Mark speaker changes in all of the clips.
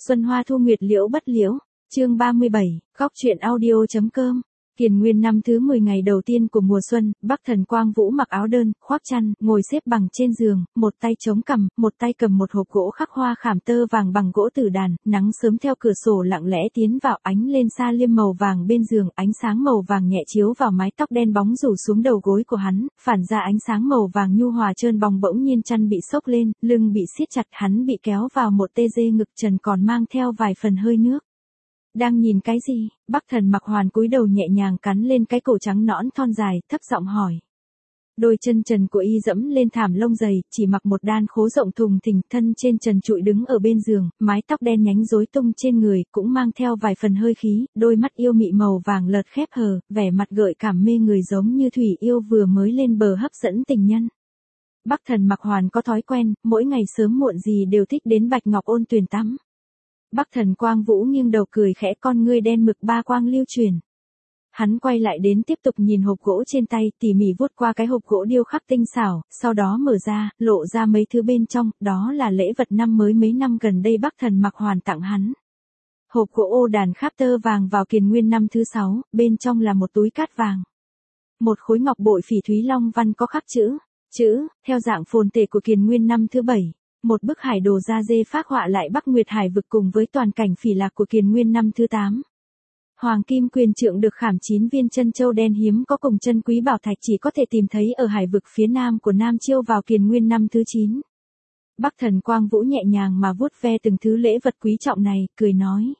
Speaker 1: Xuân hoa thu nguyệt liễu bất liễu, chương 37, góc truyện audio.com. Kiền Nguyên năm thứ 10 ngày đầu tiên của mùa xuân, Bắc Thần Quang Vũ mặc áo đơn, khoác chăn, ngồi xếp bằng trên giường, một tay chống cằm, một tay cầm một hộp gỗ khắc hoa khảm tơ vàng bằng gỗ tử đàn, nắng sớm theo cửa sổ lặng lẽ tiến vào, ánh lên sa liêm màu vàng bên giường, ánh sáng màu vàng nhẹ chiếu vào mái tóc đen bóng rủ xuống đầu gối của hắn, phản ra ánh sáng màu vàng nhu hòa trơn bóng. Bỗng nhiên chăn bị xốc lên, lưng bị siết chặt, hắn bị kéo vào một tê dê, ngực trần còn mang theo vài phần hơi nước. Đang nhìn cái gì? Bắc Thần Mặc Hoàn cúi đầu nhẹ nhàng cắn lên cái cổ trắng nõn thon dài, thấp giọng hỏi. Đôi chân trần của y dẫm lên thảm lông dày, chỉ mặc một đan khố rộng thùng thình, thân trên trần trụi đứng ở bên giường, mái tóc đen nhánh rối tung trên người, cũng mang theo vài phần hơi khí, đôi mắt yêu mị màu vàng lợt khép hờ, vẻ mặt gợi cảm mê người giống như thủy yêu vừa mới lên bờ hấp dẫn tình nhân. Bắc Thần Mặc Hoàn có thói quen, mỗi ngày sớm muộn gì đều thích đến Bạch Ngọc Ôn Tuyền tắm. Bắc Thần Quang Vũ nghiêng đầu cười khẽ, con ngươi đen mực ba quang lưu truyền. Hắn quay lại đến tiếp tục nhìn hộp gỗ trên tay, tỉ mỉ vuốt qua cái hộp gỗ điêu khắc tinh xảo, sau đó mở ra, lộ ra mấy thứ bên trong, đó là lễ vật năm mới mấy năm gần đây Bắc Thần Mặc Hoàn tặng hắn. Hộp gỗ ô đàn kháp tơ vàng vào Kiền Nguyên năm thứ 6, bên trong là một túi cát vàng. Một khối ngọc bội phỉ thúy long văn có khắc chữ, theo dạng phồn tề của Kiền Nguyên năm thứ 7. Một bức hải đồ da dê phác họa lại Bắc Nguyệt Hải vực cùng với toàn cảnh phỉ lạc của Kiền Nguyên năm thứ 8. Hoàng kim quyền trượng được khảm 9 viên chân châu đen hiếm có cùng chân quý bảo thạch chỉ có thể tìm thấy ở hải vực phía nam của Nam Chiêu vào Kiền Nguyên năm thứ 9. Bắc Thần Quang Vũ nhẹ nhàng mà vuốt ve từng thứ lễ vật quý trọng này, cười nói.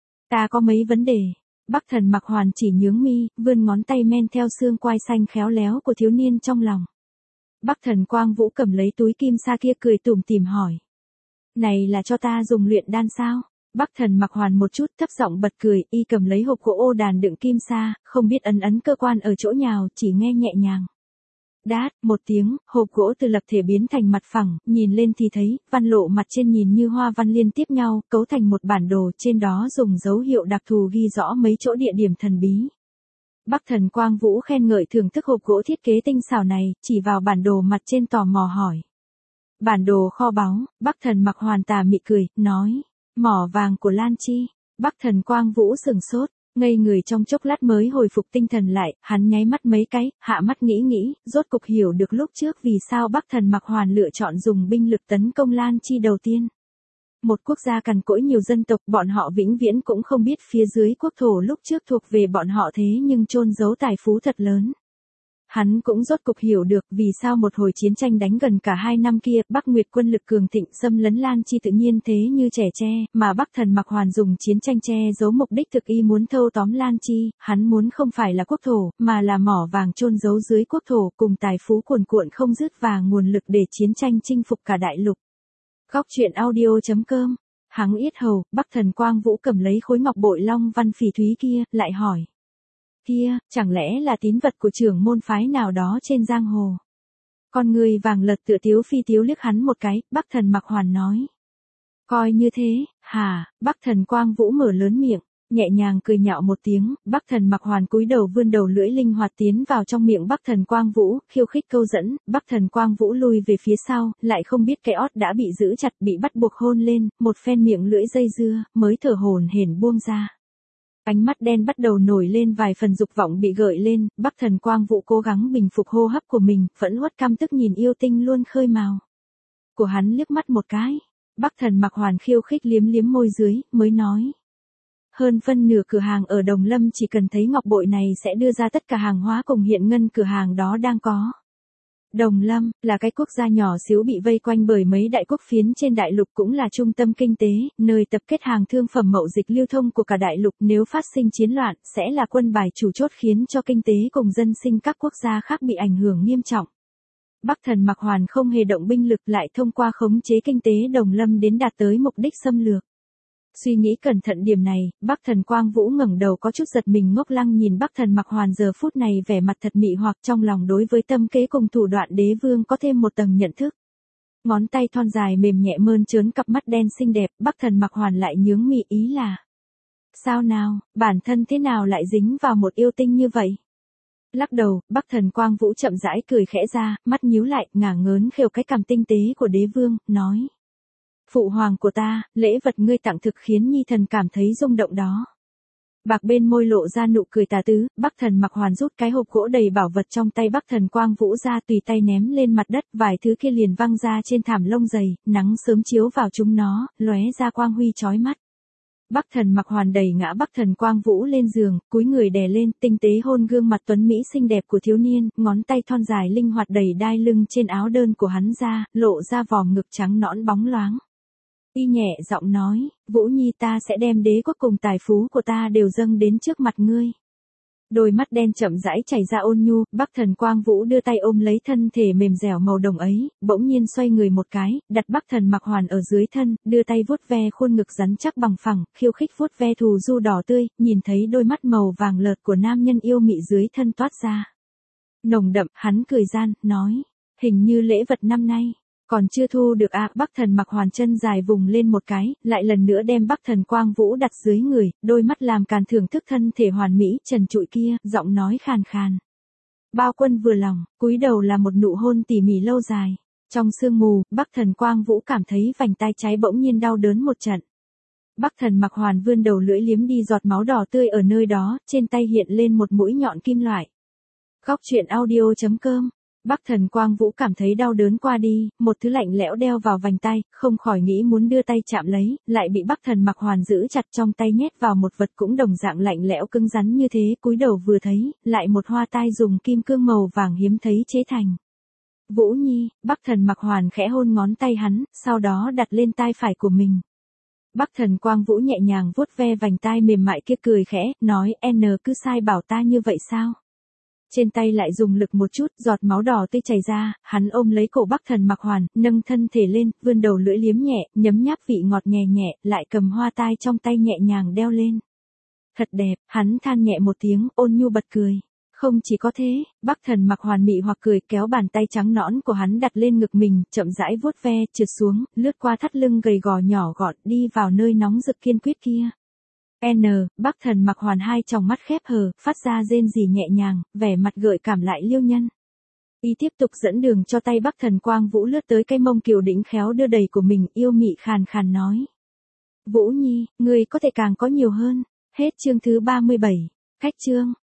Speaker 1: Ta có mấy vấn đề. Bắc Thần Mặc Hoàn chỉ nhướng mi, vươn ngón tay men theo xương quai xanh khéo léo của thiếu niên trong lòng. Bắc Thần Quang Vũ cầm lấy túi kim sa kia cười tủm tỉm hỏi. Này là cho ta dùng luyện đan sao? Bắc Thần Mặc Hoàn một chút thấp giọng bật cười, y cầm lấy hộp gỗ ô đàn đựng kim sa, không biết ấn cơ quan ở chỗ nào, chỉ nghe nhẹ nhàng. Đát, một tiếng, hộp gỗ từ lập thể biến thành mặt phẳng, nhìn lên thì thấy, văn lộ mặt trên nhìn như hoa văn liên tiếp nhau, cấu thành một bản đồ, trên đó dùng dấu hiệu đặc thù ghi rõ mấy chỗ địa điểm thần bí. Bắc Thần Quang Vũ khen ngợi thưởng thức hộp gỗ thiết kế tinh xảo này, chỉ vào bản đồ mặt trên tò mò hỏi. Bản đồ kho báu. Bắc Thần Mặc Hoàn tà mị cười, nói. Mỏ vàng của Lan Chi. Bắc Thần Quang Vũ sừng sốt, ngây người trong chốc lát mới hồi phục tinh thần lại, hắn nháy mắt mấy cái, hạ mắt nghĩ, rốt cục hiểu được lúc trước vì sao Bắc Thần Mặc Hoàn lựa chọn dùng binh lực tấn công Lan Chi đầu tiên. Một quốc gia cằn cỗi nhiều dân tộc, bọn họ vĩnh viễn cũng không biết phía dưới quốc thổ lúc trước thuộc về bọn họ thế nhưng chôn giấu tài phú thật lớn. Hắn cũng rốt cục hiểu được vì sao một hồi chiến tranh đánh gần cả 2 năm kia, Bắc Nguyệt quân lực cường thịnh xâm lấn Lan Chi tự nhiên thế như trẻ tre, mà Bắc Thần Mặc Hoàn dùng chiến tranh che giấu mục đích thực y muốn thâu tóm Lan Chi, hắn muốn không phải là quốc thổ, mà là mỏ vàng chôn giấu dưới quốc thổ cùng tài phú cuồn cuộn không dứt và nguồn lực để chiến tranh chinh phục cả đại lục. Góc truyện audio.com. Hắng yết hầu, Bắc Thần Quang Vũ cầm lấy khối ngọc bội long văn phỉ thúy kia, lại hỏi. Kia, chẳng lẽ là tín vật của trưởng môn phái nào đó trên giang hồ? Con người vàng lật tựa tiếu phi tiếu liếc hắn một cái, Bắc Thần Mặc Hoàn nói. Coi như thế, hả? Bắc Thần Quang Vũ mở lớn miệng, nhẹ nhàng cười nhạo một tiếng, Bắc Thần Mặc Hoàn cúi đầu vươn đầu lưỡi linh hoạt tiến vào trong miệng Bắc Thần Quang Vũ, khiêu khích câu dẫn, Bắc Thần Quang Vũ lui về phía sau, lại không biết cái ót đã bị giữ chặt, bị bắt buộc hôn lên, một phen miệng lưỡi dây dưa, mới thở hổn hển buông ra. Ánh mắt đen bắt đầu nổi lên vài phần dục vọng bị gợi lên, Bắc Thần Quang Vũ cố gắng bình phục hô hấp của mình, vẫn uất căm tức nhìn yêu tinh luôn khơi mào của hắn liếc mắt một cái. Bắc Thần Mặc Hoàn khiêu khích liếm môi dưới, mới nói. Hơn phân nửa cửa hàng ở Đồng Lâm chỉ cần thấy ngọc bội này sẽ đưa ra tất cả hàng hóa cùng hiện ngân cửa hàng đó đang có. Đồng Lâm, là cái quốc gia nhỏ xíu bị vây quanh bởi mấy đại quốc phiến trên đại lục cũng là trung tâm kinh tế, nơi tập kết hàng thương phẩm mậu dịch lưu thông của cả đại lục, nếu phát sinh chiến loạn, sẽ là quân bài chủ chốt khiến cho kinh tế cùng dân sinh các quốc gia khác bị ảnh hưởng nghiêm trọng. Bắc Thần Mặc Hoàn không hề động binh lực lại thông qua khống chế kinh tế Đồng Lâm đến đạt tới mục đích xâm lược. Suy nghĩ cẩn thận điểm này, Bắc Thần Quang Vũ ngẩng đầu có chút giật mình ngốc lăng nhìn Bắc Thần Mặc Hoàn giờ phút này vẻ mặt thật mị hoặc trong lòng đối với tâm kế cùng thủ đoạn đế vương có thêm một tầng nhận thức. Ngón tay thon dài mềm nhẹ mơn trớn cặp mắt đen xinh đẹp, Bắc Thần Mặc Hoàn lại nhướng mị ý là. Sao nào, bản thân thế nào lại dính vào một yêu tinh như vậy? Lắc đầu, Bắc Thần Quang Vũ chậm rãi cười khẽ ra, mắt nhíu lại, ngả ngớn khều cái cằm tinh tế của đế vương, nói. Phụ hoàng của ta, lễ vật ngươi tặng thực khiến nhi thần cảm thấy rung động đó. Bạc bên môi lộ ra nụ cười tà tứ, Bắc Thần Mặc Hoàn rút cái hộp gỗ đầy bảo vật trong tay Bắc Thần Quang Vũ ra tùy tay ném lên mặt đất, vài thứ kia liền văng ra trên thảm lông dày, nắng sớm chiếu vào chúng nó, lóe ra quang huy chói mắt. Bắc Thần Mặc Hoàn đẩy ngã Bắc Thần Quang Vũ lên giường, cúi người đè lên, tinh tế hôn gương mặt tuấn mỹ xinh đẹp của thiếu niên, ngón tay thon dài linh hoạt đẩy đai lưng trên áo đơn của hắn ra, lộ ra vòm ngực trắng nõn bóng loáng. Y nhẹ giọng nói, Vũ Nhi, ta sẽ đem đế quốc cùng tài phú của ta đều dâng đến trước mặt ngươi. Đôi mắt đen chậm rãi chảy ra ôn nhu, Bắc Thần Quang Vũ đưa tay ôm lấy thân thể mềm dẻo màu đồng ấy, bỗng nhiên xoay người một cái, đặt Bắc Thần Mặc Hoàn ở dưới thân, đưa tay vuốt ve khuôn ngực rắn chắc bằng phẳng, khiêu khích vuốt ve thù du đỏ tươi, nhìn thấy đôi mắt màu vàng lợt của nam nhân yêu mị dưới thân toát ra. Nồng đậm, hắn cười gian, nói, hình như lễ vật năm nay còn chưa thu được à. Bắc Thần Mặc Hoàn chân dài vùng lên một cái, lại lần nữa đem Bắc Thần Quang Vũ đặt dưới người, đôi mắt làm càn thưởng thức thân thể hoàn mỹ trần trụi kia, giọng nói khàn khàn. Bao Quân vừa lòng, cúi đầu là một nụ hôn tỉ mỉ lâu dài. Trong sương mù, Bắc Thần Quang Vũ cảm thấy vành tai trái bỗng nhiên đau đớn một trận. Bắc Thần Mặc Hoàn vươn đầu lưỡi liếm đi giọt máu đỏ tươi ở nơi đó, trên tay hiện lên một mũi nhọn kim loại. Góc truyện audio.com. Bắc Thần Quang Vũ cảm thấy đau đớn qua đi, một thứ lạnh lẽo đeo vào vành tay, không khỏi nghĩ muốn đưa tay chạm lấy, lại bị Bắc Thần Mặc Hoàn giữ chặt trong tay nhét vào một vật cũng đồng dạng lạnh lẽo cứng rắn như thế, cúi đầu vừa thấy, lại một hoa tai dùng kim cương màu vàng hiếm thấy chế thành. Vũ Nhi, Bắc Thần Mặc Hoàn khẽ hôn ngón tay hắn, sau đó đặt lên tai phải của mình. Bắc Thần Quang Vũ nhẹ nhàng vuốt ve vành tai mềm mại kia cười khẽ, nói, cứ sai bảo ta như vậy sao? Trên tay lại dùng lực một chút, giọt máu đỏ tươi chảy ra, hắn ôm lấy cổ Bắc Thần Mặc Hoàn, nâng thân thể lên, vươn đầu lưỡi liếm nhẹ, nhấm nháp vị ngọt nhẹ nhẹ, lại cầm hoa tai trong tay nhẹ nhàng đeo lên. Thật đẹp, hắn than nhẹ một tiếng, ôn nhu bật cười. Không chỉ có thế, Bắc Thần Mặc Hoàn mị hoặc cười, kéo bàn tay trắng nõn của hắn đặt lên ngực mình, chậm rãi vuốt ve, trượt xuống, lướt qua thắt lưng gầy gò nhỏ gọn, đi vào nơi nóng rực kiên quyết kia. Bắc Thần Mặc Hoàn hai tròng mắt khép hờ, phát ra rên rỉ nhẹ nhàng, vẻ mặt gợi cảm lại liêu nhân. Y tiếp tục dẫn đường cho tay Bắc Thần Quang Vũ lướt tới cái mông kiều đĩnh khéo đưa đầy của mình, yêu mị khàn khàn nói. Vũ Nhi, ngươi có thể càng có nhiều hơn. Hết chương thứ 37. Khách chương.